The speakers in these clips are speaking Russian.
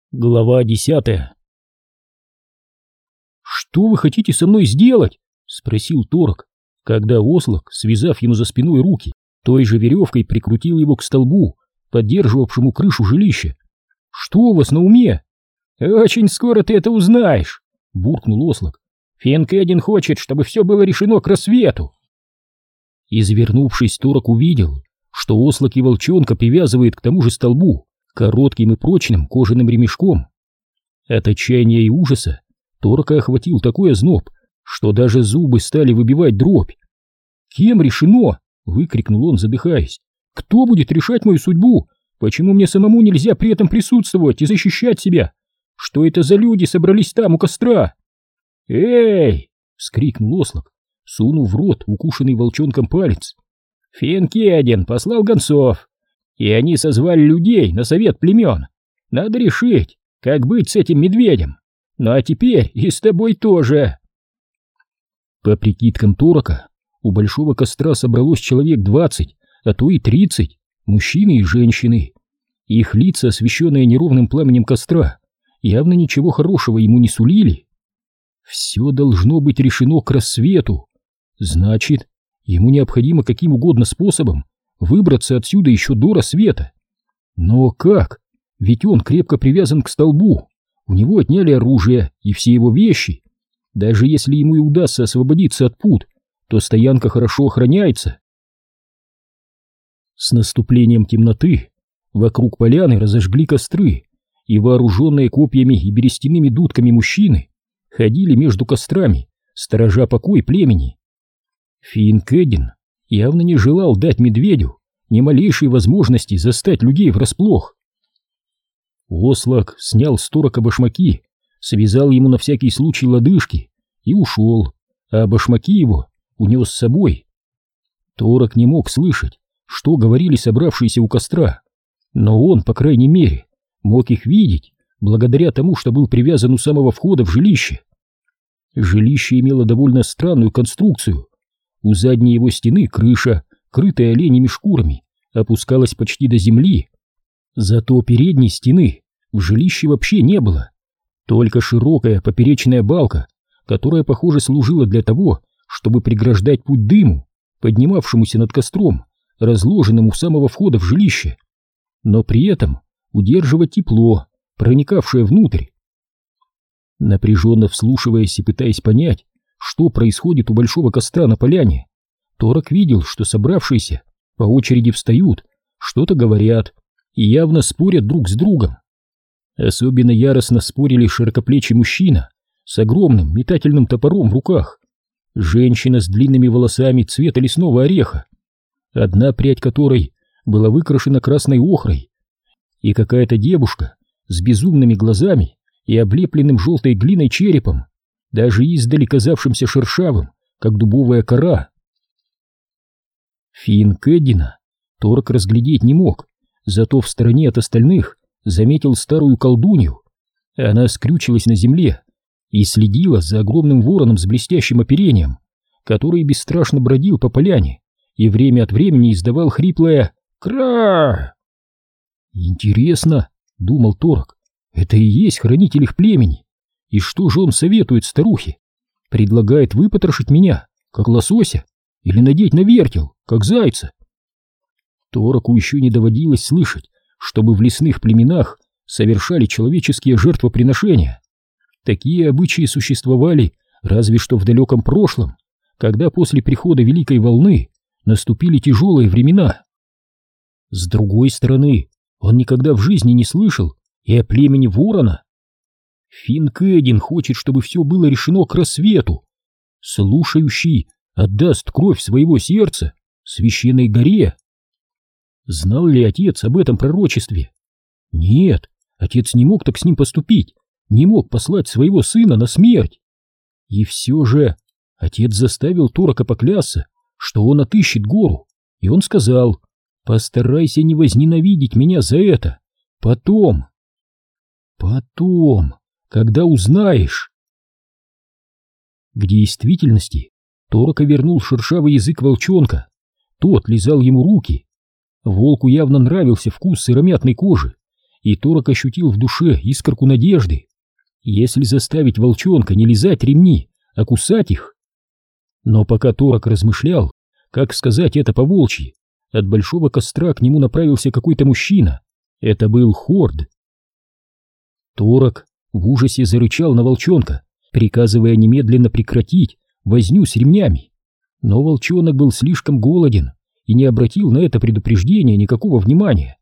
Глава 10. «Что вы хотите со мной сделать?» — спросил Торок, когда Ослак, связав ему за спиной руки, той же веревкой прикрутил его к столбу, поддерживавшему крышу жилища. «Что у вас на уме?» «Очень скоро ты это узнаешь», — буркнул Ослак. «Финкэдин хочет, чтобы все было решено к рассвету». Извернувшись, Торок увидел, что Ослак и волчонка привязывает к тому же столбу коротким и прочным кожаным ремешком. От отчаяния и ужаса Торока охватил такой озноб, что даже зубы стали выбивать дробь. «Кем решено?» — выкрикнул он, задыхаясь. «Кто будет решать мою судьбу? Почему мне самому нельзя при этом присутствовать и защищать себя? Что это за люди собрались там у костра?» «Эй!» — вскрикнул Ослак, сунув в рот укушенный волчонком палец. «Финкэдин послал гонцов, и они созвали людей на совет племен. Надо решить, как быть с этим медведем. Ну а теперь и с тобой тоже». По прикидкам Торока, у большого костра собралось человек 20, а то и 30, мужчины и женщины. Их лица, освещенные неровным пламенем костра, явно ничего хорошего ему не сулили. Все должно быть решено к рассвету. Значит, ему необходимо каким угодно способом выбраться отсюда еще до рассвета. Но как? Ведь он крепко привязан к столбу, у него отняли оружие и все его вещи. Даже если ему и удастся освободиться от пут, то стоянка хорошо охраняется. С наступлением темноты вокруг поляны разожгли костры, и вооруженные копьями и берестяными дудками мужчины ходили между кострами, сторожа покой племени. Финкэдин явно не желал дать медведю ни малейшей возможности застать людей врасплох. Ослак снял с Торока башмаки, связал ему на всякий случай лодыжки и ушел, а башмаки его унес с собой. Торок не мог слышать, что говорили собравшиеся у костра, но он, по крайней мере, мог их видеть благодаря тому, что был привязан у самого входа в жилище. Жилище имело довольно странную конструкцию. У задней его стены крыша, крытая оленями шкурами, опускалась почти до земли. Зато передней стены в жилище вообще не было. Только широкая поперечная балка, которая, похоже, служила для того, чтобы преграждать путь дыму, поднимавшемуся над костром, разложенным у самого входа в жилище, но при этом удерживать тепло, проникавшее внутрь. Напряженно вслушиваясь и пытаясь понять, что происходит у большого костра на поляне, Торок видел, что собравшиеся по очереди встают, что-то говорят и явно спорят друг с другом. Особенно яростно спорили широкоплечий мужчина с огромным метательным топором в руках, женщина с длинными волосами цвета лесного ореха, одна прядь которой была выкрашена красной охрой, и какая-то девушка с безумными глазами и облепленным желтой глиной черепом, даже издали казавшимся шершавым, как дубовая кора. Финкэдина Торок разглядеть не мог, зато в стороне от остальных заметил старую колдунью. Она скрючилась на земле и следила за огромным вороном с блестящим оперением, который бесстрашно бродил по поляне и время от времени издавал хриплое «Кра!». «Интересно», — думал Торок, — «это и есть хранитель их племени. И что же он советует старухе? Предлагает выпотрошить меня, как лосося, или надеть на вертел, как зайца?» Тороку еще не доводилось слышать, чтобы в лесных племенах совершали человеческие жертвоприношения. Такие обычаи существовали разве что в далеком прошлом, когда после прихода Великой Волны наступили тяжелые времена. С другой стороны, он никогда в жизни не слышал и о племени Ворона. Финкэдин хочет, чтобы все было решено к рассвету. Слушающий отдаст кровь своего сердца священной горе. Знал ли отец об этом пророчестве? Нет, отец не мог так с ним поступить, не мог послать своего сына на смерть. И все же отец заставил Торока поклясться, что он отыщет гору, и он сказал: «Постарайся не возненавидеть меня за это. Потом, когда узнаешь». К действительности Торока вернул шершавый язык волчонка. Тот лизал ему руки. Волку явно нравился вкус сыромятной кожи, и Торок ощутил в душе искорку надежды. Если заставить волчонка не лизать ремни, а кусать их. Но пока Торок размышлял, как сказать это по-волчьи, от большого костра к нему направился какой-то мужчина. Это был Хорд. Торок в ужасе зарычал на волчонка, приказывая немедленно прекратить возню с ремнями. Но волчонок был слишком голоден и не обратил на это предупреждение никакого внимания.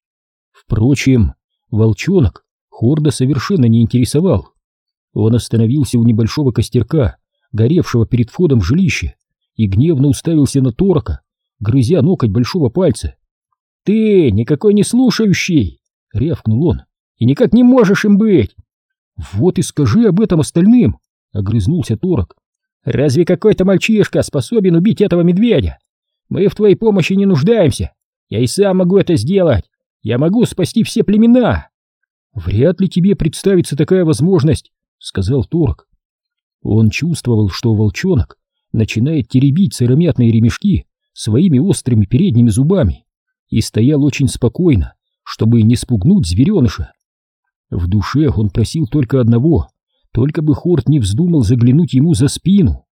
Впрочем, волчонок Хорда совершенно не интересовал. Он остановился у небольшого костерка, горевшего перед входом в жилище, и гневно уставился на Торока, грызя ноготь большого пальца. «Ты никакой не слушающий!» — рявкнул он. «И никак не можешь им быть!» «Вот и скажи об этом остальным!» — огрызнулся Торок. «Разве какой-то мальчишка способен убить этого медведя? Мы в твоей помощи не нуждаемся. Я и сам могу это сделать. Я могу спасти все племена!» «Вряд ли тебе представится такая возможность», — сказал Торок. Он чувствовал, что волчонок начинает теребить сыромятные ремешки своими острыми передними зубами, и стоял очень спокойно, чтобы не спугнуть звереныша. В душе он просил только одного, только бы Хорд не вздумал заглянуть ему за спину.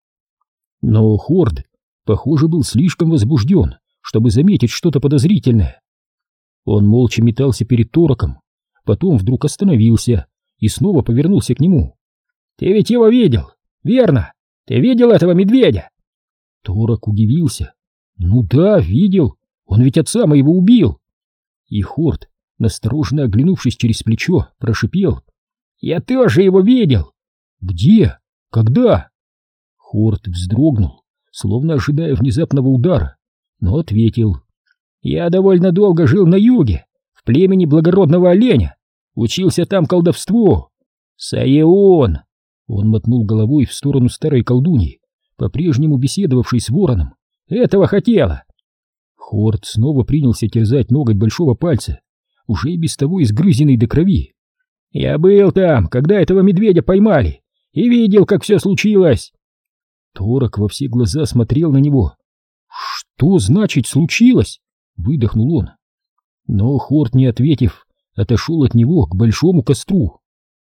Но Хорд, похоже, был слишком возбужден, чтобы заметить что-то подозрительное. Он молча метался перед Тороком, потом вдруг остановился и снова повернулся к нему. «Ты ведь его видел, верно? Ты видел этого медведя?» Торок удивился. «Ну да, видел, он ведь отца моего убил!» И Хорд, настороженно оглянувшись через плечо, прошипел: «Я тоже его видел!» «Где? Когда?» Хорд вздрогнул, словно ожидая внезапного удара, но ответил: «Я довольно долго жил на юге, в племени благородного оленя, учился там колдовству. Саеон!» Он мотнул головой в сторону старой колдуньи, по-прежнему беседовавшей с вороном. «Этого хотела!» Хорд снова принялся терзать ноготь большого пальца, уже и без того изгрызенный до крови. «Я был там, когда этого медведя поймали, и видел, как все случилось!» Торок во все глаза смотрел на него. «Что значит случилось?» — выдохнул он. Но Хорд, не ответив, отошел от него к большому костру.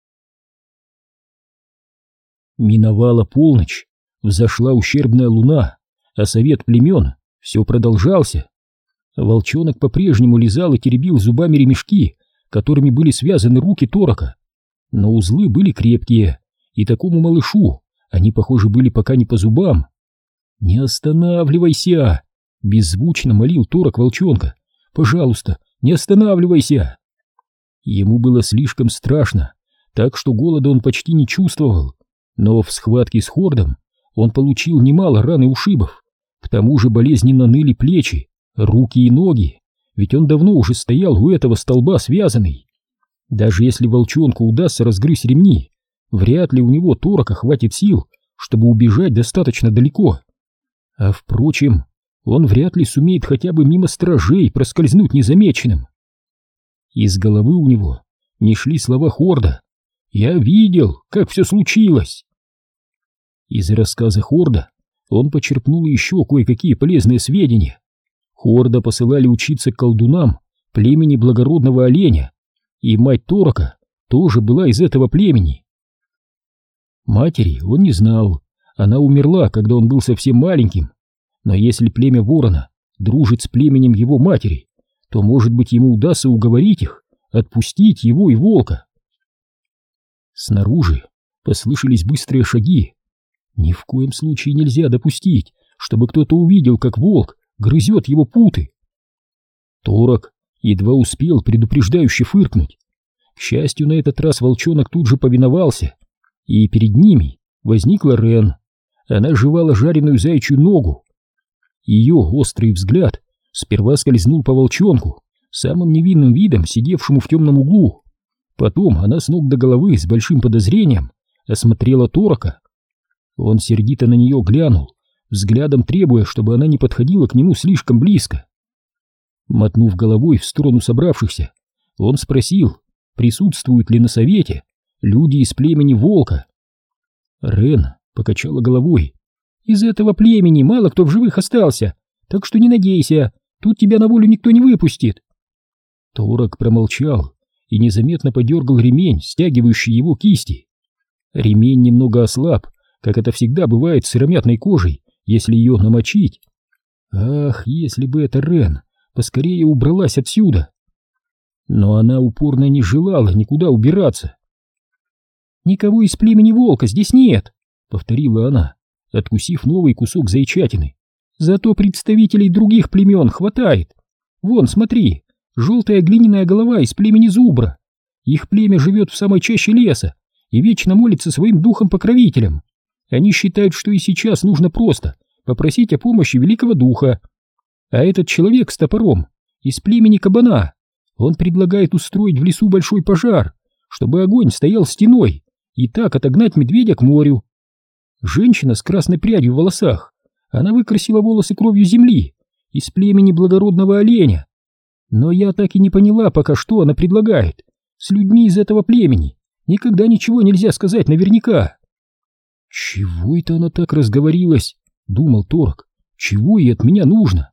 Миновала полночь, взошла ущербная луна, а совет племен все продолжался. Волчонок по-прежнему лизал и теребил зубами ремешки, которыми были связаны руки Торока. Но узлы были крепкие, и такому малышу они, похоже, были пока не по зубам. «Не останавливайся!» — беззвучно молил Торок волчонка. «Пожалуйста, не останавливайся!» Ему было слишком страшно, так что голода он почти не чувствовал, но в схватке с Хордом он получил немало ран и ушибов. К тому же болезненно ныли плечи, руки и ноги, ведь он давно уже стоял у этого столба связанный. Даже если волчонку удастся разгрызть ремни, вряд ли у него Торока хватит сил, чтобы убежать достаточно далеко. А впрочем, он вряд ли сумеет хотя бы мимо сторожей проскользнуть незамеченным. Из головы у него не шли слова Хорда. «Я видел, как все случилось!» Из рассказа Хорда он почерпнул еще кое-какие полезные сведения. Хорда посылали учиться к колдунам племени благородного оленя, и мать Торока тоже была из этого племени. Матери он не знал, она умерла, когда он был совсем маленьким, но если племя Ворона дружит с племенем его матери, то, может быть, ему удастся уговорить их отпустить его и волка. Снаружи послышались быстрые шаги. Ни в коем случае нельзя допустить, чтобы кто-то увидел, как волк грызет его путы. Торок едва успел предупреждающе фыркнуть. К счастью, на этот раз волчонок тут же повиновался, и перед ними возникла Рен. Она жевала жареную заячью ногу. Ее острый взгляд сперва скользнул по волчонку, самым невинным видом сидевшему в темном углу. Потом она с ног до головы с большим подозрением осмотрела Торока. Он сердито на нее глянул, взглядом требуя, чтобы она не подходила к нему слишком близко. Мотнув головой в сторону собравшихся, он спросил, присутствуют ли на совете люди из племени Волка. Рен покачала головой. «Из этого племени мало кто в живых остался, так что не надейся, тут тебя на волю никто не выпустит». Торок промолчал и незаметно подергал ремень, стягивающий его кисти. Ремень немного ослаб, как это всегда бывает с сыромятной кожей, если ее намочить. Ах, если бы эта Рен поскорее убралась отсюда! Но она упорно не желала никуда убираться. «Никого из племени волка здесь нет», — повторила она, откусив новый кусок зайчатины. «Зато представителей других племен хватает. Вон, смотри, желтая глиняная голова из племени зубра. Их племя живет в самой чаще леса и вечно молится своим духом-покровителям. Они считают, что и сейчас нужно просто попросить о помощи великого духа. А этот человек с топором из племени кабана, он предлагает устроить в лесу большой пожар, чтобы огонь стоял стеной, и так отогнать медведя к морю. Женщина с красной прядью в волосах, она выкрасила волосы кровью земли из племени благородного оленя. Но я так и не поняла пока, что она предлагает. С людьми из этого племени никогда ничего нельзя сказать наверняка». «Чего это она так разговорилась?» — думал Торг. «Чего ей от меня нужно?»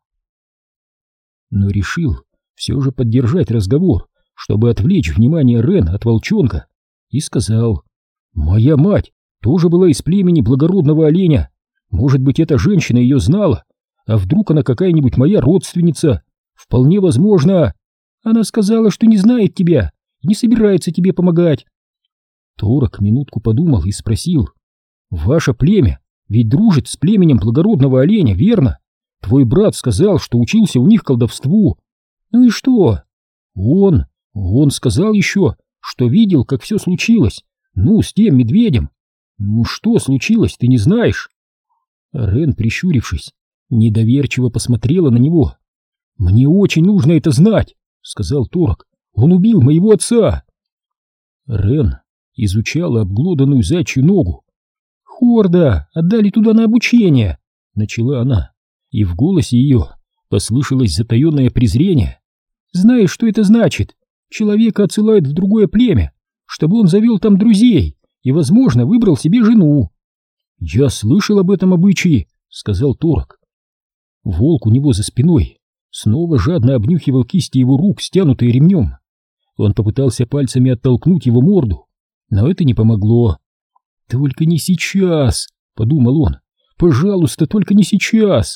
Но решил все же поддержать разговор, чтобы отвлечь внимание Рен от волчонка, и сказал: «Моя мать тоже была из племени благородного оленя. Может быть, эта женщина ее знала, а вдруг она какая-нибудь моя родственница? Вполне возможно. Она сказала, что не знает тебя, не собирается тебе помогать». Торг минутку подумал и спросил: «Ваше племя ведь дружит с племенем благородного оленя, верно? Твой брат сказал, что учился у них колдовству. Ну и что? Он сказал еще, что видел, как все случилось. Ну, с тем медведем. Ну, что случилось, ты не знаешь?» Рен, прищурившись, недоверчиво посмотрела на него. «Мне очень нужно это знать», — сказал Торг. «Он убил моего отца». Рен изучала обглоданную зайчью ногу. «Хорда отдали туда на обучение», — начала она, и в голосе ее послышалось затаенное презрение. «Знаешь, что это значит? Человека отсылают в другое племя, чтобы он завел там друзей и, возможно, выбрал себе жену». «Я слышал об этом обычае», — сказал Торг. Волк у него за спиной снова жадно обнюхивал кисти его рук, стянутые ремнем. Он попытался пальцами оттолкнуть его морду, но это не помогло. «Только не сейчас», — подумал он, — «пожалуйста, только не сейчас».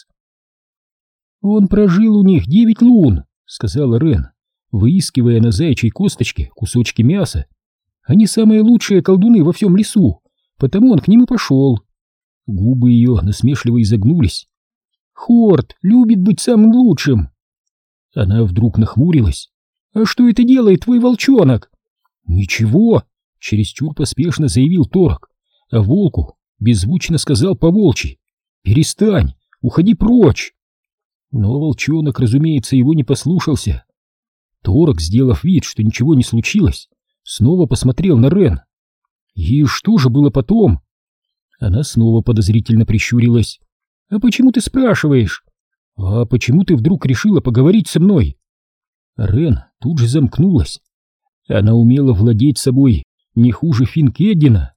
«Он прожил у них 9 лун», — сказала Рен, выискивая на заячьей косточке кусочки мяса. «Они самые лучшие колдуны во всем лесу, потому он к ним и пошел». Губы ее насмешливо изогнулись. «Хорд любит быть самым лучшим». Она вдруг нахмурилась. «А что это делает твой волчонок?» «Ничего», — чересчур поспешно заявил Торг, а волку беззвучно сказал по-волчьи: «Перестань, уходи прочь». Но волчонок, разумеется, его не послушался. Торг, сделав вид, что ничего не случилось, снова посмотрел на Рен. «И что же было потом?» Она снова подозрительно прищурилась. «А почему ты спрашиваешь? А почему ты вдруг решила поговорить со мной?» Рен тут же замкнулась. Она умела владеть собой не хуже Финкеддина.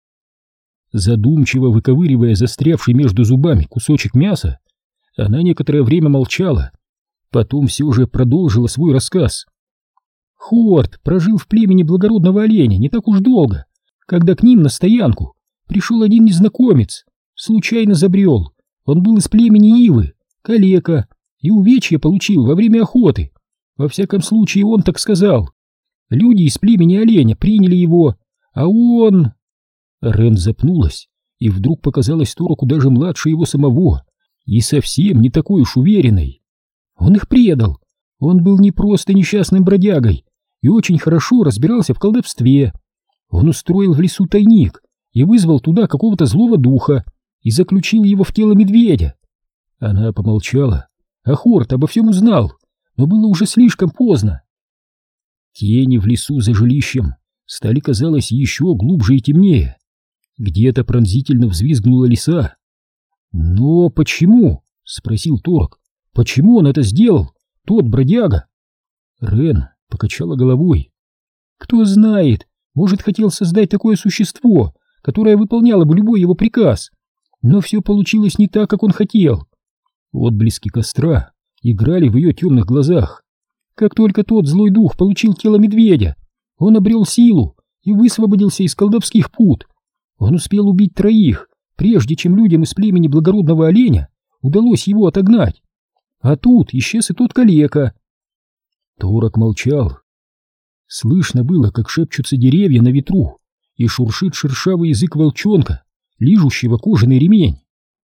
Задумчиво выковыривая застрявший между зубами кусочек мяса, она некоторое время молчала, потом все же продолжила свой рассказ. «Хорд прожил в племени благородного оленя не так уж долго, когда к ним на стоянку пришел один незнакомец, случайно забрел. Он был из племени Ивы, калека, и увечья получил во время охоты. Во всяком случае, он так сказал. Люди из племени оленя приняли его, а он...» Рен запнулась, и вдруг показалась Торку даже младше его самого, и совсем не такой уж уверенной. Он их предал. Он был не просто несчастным бродягой и очень хорошо разбирался в колдовстве. Он устроил в лесу тайник и вызвал туда какого-то злого духа и заключил его в тело медведя. Она помолчала, а Хорд обо всем узнал, но было уже слишком поздно. Тени в лесу за жилищем стали, казалось, еще глубже и темнее. Где-то пронзительно взвизгнула лиса. «Но почему?» — спросил Торг. «Почему он это сделал, тот бродяга?» Рен покачала головой. «Кто знает, может, хотел создать такое существо, которое выполняло бы любой его приказ. Но все получилось не так, как он хотел». Отблески костра играли в ее темных глазах. Как только тот злой дух получил тело медведя, Он обрел силу и высвободился из колдовских пут. Он успел убить 3, прежде чем людям из племени благородного оленя удалось его отогнать. А тут исчез и тот калека. Торок молчал. Слышно было, как шепчутся деревья на ветру, и шуршит шершавый язык волчонка, лижущего кожаный ремень.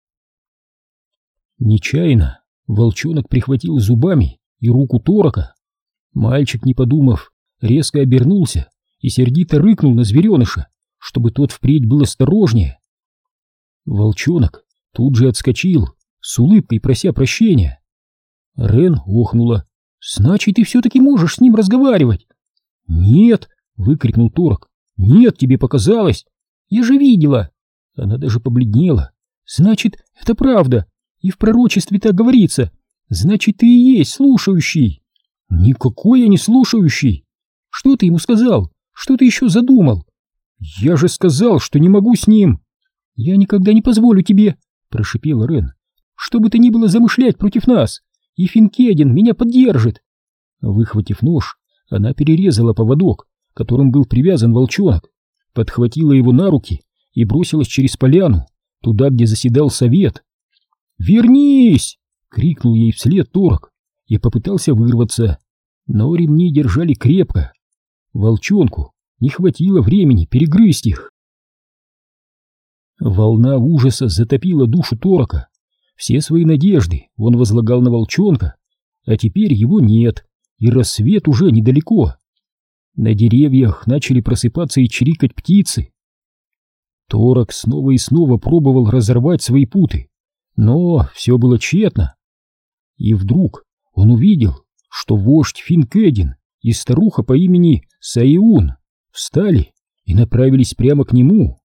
Нечаянно волчонок прихватил зубами и руку Торока. Мальчик, не подумав, резко обернулся и сердито рыкнул на звереныша, чтобы тот впредь был осторожнее. Волчонок тут же отскочил, с улыбкой прося прощения. Рен охнула. «Значит, ты все-таки можешь с ним разговаривать?» «Нет!» — выкрикнул Торок. «Нет, тебе показалось! Я же видела!» Она даже побледнела. «Значит, это правда! И в пророчестве так говорится! Значит, ты и есть слушающий!» «Никакой я не слушающий!» «Что ты ему сказал? Что ты еще задумал?» «Я же сказал, что не могу с ним!» «Я никогда не позволю тебе!» — прошипела Рен. «Что бы ты ни было замышлять против нас! И Финкедин меня поддержит!» Выхватив нож, она перерезала поводок, которым был привязан волчонок, подхватила его на руки и бросилась через поляну, туда, где заседал совет. «Вернись!» — крикнул ей вслед Торок и попытался вырваться, но ремни держали крепко. Волчонку не хватило времени перегрызть их. Волна ужаса затопила душу Торока. Все свои надежды он возлагал на волчонка, а теперь его нет, и рассвет уже недалеко. На деревьях начали просыпаться и чирикать птицы. Торок снова и снова пробовал разорвать свои путы, но все было тщетно. И вдруг он увидел, что вождь Финкедин и старуха по имени Саиун встали и направились прямо к нему.